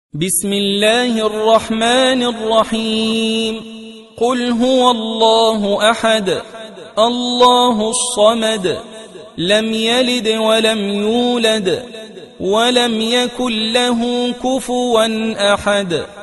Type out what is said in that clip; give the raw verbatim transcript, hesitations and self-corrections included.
بسم الله الرحمن الرحيم قل هو الله أحد الله الصمد لم يلد ولم يولد ولم يكن له كفوا أحد.